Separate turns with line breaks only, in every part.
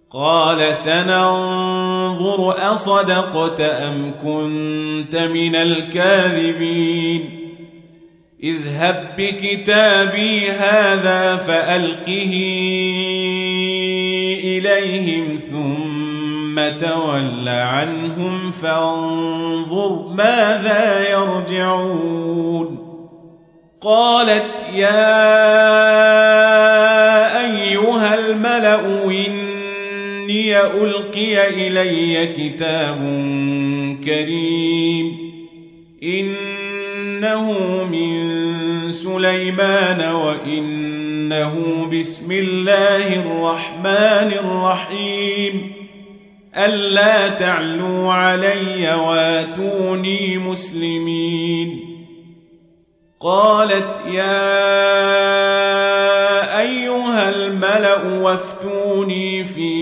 قال سننظر أصدقت أم كنت من الكاذبين اذهب بكتابي هذا فألقه إليهم ثم تول عنهم فانظر ماذا يرجعون قالت يا أيها الملأ إني ألقي إلي كتاب كريم إنه من سليمان وإنه بسم الله الرحمن الرحيم ألا تعلوا علي واتوني مسلمين قالت يا أيها الملأ وافتوني في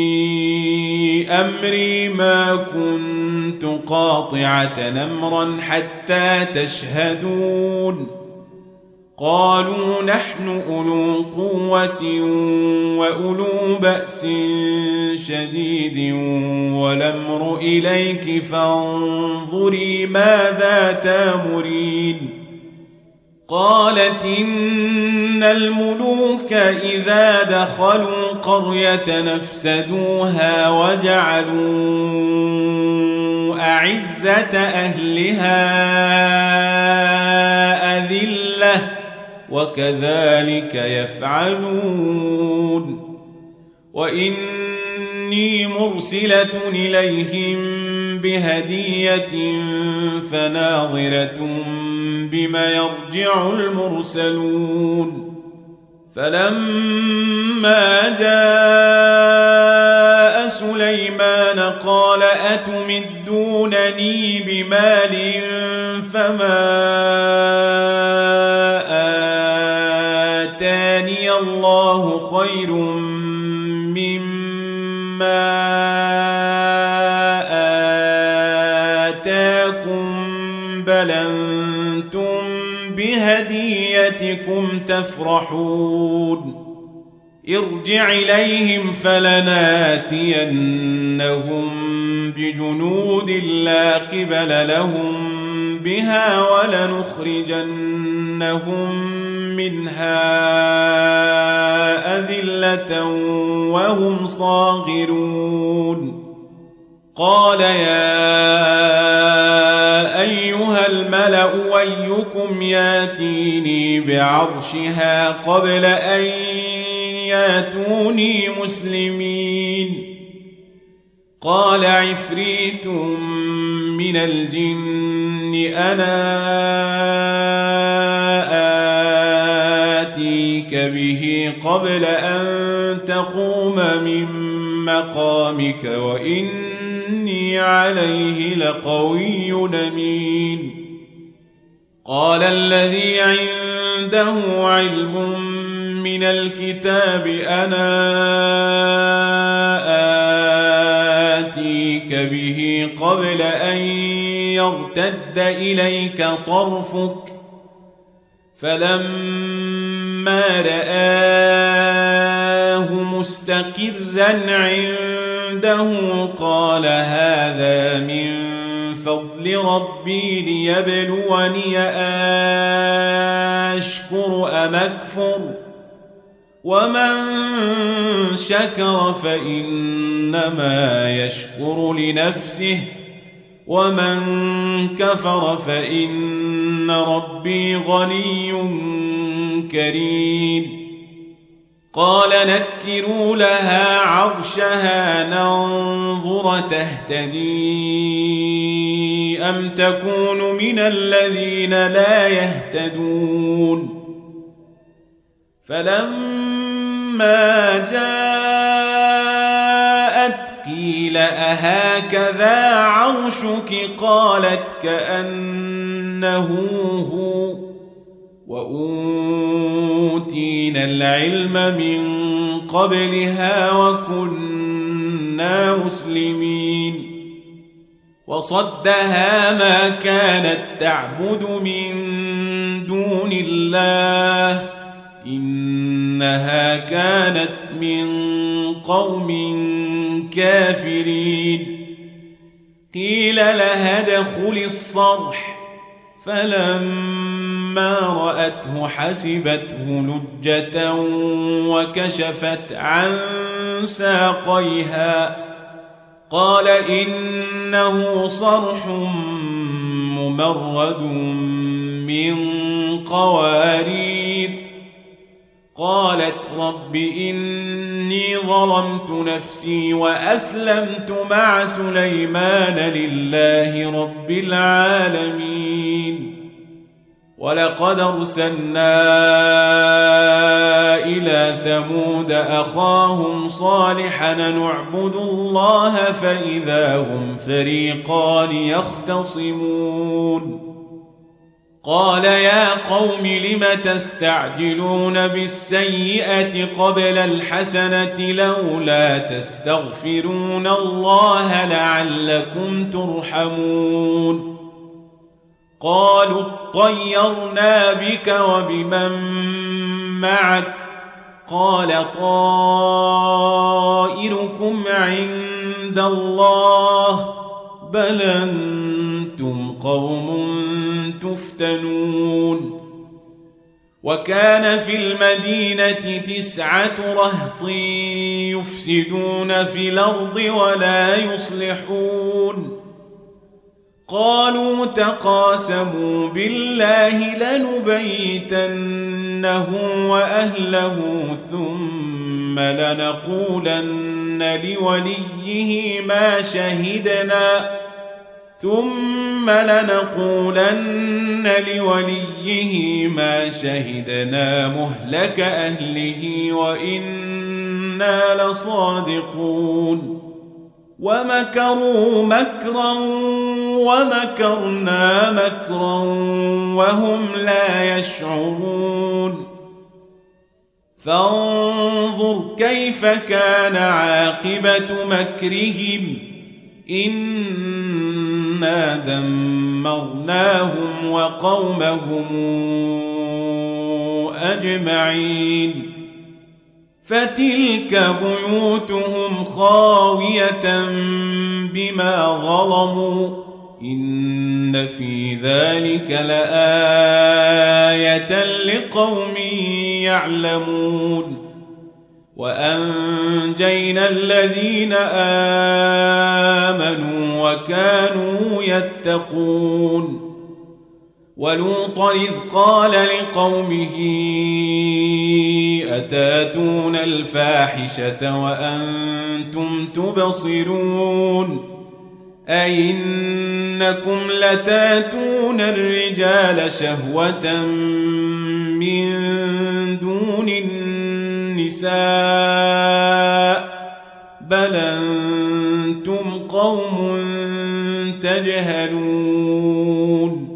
أمري ما كنت قاطعة أمرا حتى تشهدون قالوا نحن أولو قوة وأولو بأس شديد والأمر إليك فانظري ماذا تأمرين قالت إن الملوك إذا دخلوا قرية نفسدوها وجعلوا أعزة أهلها أذلة وكذلك يفعلون وإني مرسلة إليهم بهدية فناظرة بما يرجع المرسلون فلما جاء سليمان قال أتمدونني بمال فما آتاني الله خير مما آتاكم بل أنتم بهديتكم تفرحون ارجع إليهم فلناتينهم بجنود لا قبل لهم بها ولنخرجنهم منها أذلة وهم صاغرون قال يا أيها الملأ أيكم ياتيني بعرشها قبل أن ياتوني مسلمين قال عفريت من الجن أنا آتيك به قبل أن تقوم من مقامك وإني عليه لقوي أمين قال الذي عنده علم من الكتاب أنا آتيك به قبل أن يرتد إليك طرفك فلما رآه مستقرا عنده قال هذا من فضل ربي ليبلوني أشكر أم أكفر ومن شكر فإنما يشكر لنفسه ومن كفر فإن ربي غني كريم قال نكروا لها عرشها ننظر تهتدي أم تكون من الذين لا يهتدون فلما جاءت قيل أهكذا عرشك قالت كأنه هو وأوتينا العلم من قبلها وكنا مسلمين وصدها ما كانت تعبد من دون الله إنها كانت من قوم كافرين قيل لها ادخل الصرح فلما رأته حسبته لجة وكشفت عن ساقيها قال إنه صرح ممرد من قوارير قالت رب إني ظلمت نفسي وأسلمت مع سليمان لله رب العالمين ولقد أرسلنا إلى ثمود أخاهم صالحا نعبد الله فإذا هم فريقان يختصمون قال يا قوم لم تستعجلون بالسيئة قبل الحسنة لولا تستغفرون الله لعلكم ترحمون قالوا اطيرنا بك وبمن معك قال طائركم عند الله بل أنتم قوم تفتنون وكان في المدينة 9 رهط يفسدون في الأرض ولا يصلحون قالوا تقاسموا بالله لنبيتنه وأهله ثم لنقولن لوليه ما شهدنا مهلك أهله وإنا لصادقون ومكروا مكرا ومكرنا مكرا وهم لا يشعرون فانظر كيف كان عاقبة مكرهم إنا دمرناهم وقومهم أجمعين فتلك بيوتهم خاوية بما ظلموا إن في ذلك لآية لقوم يعلمون وأنجينا الذين آمنوا وكانوا يتقون ولوطا إذ قال لقومه أتاتون الفاحشة وأنتم تبصرون أئنكم لتاتون الرجال شهوة من دون النساء بل أنتم قوم تجهلون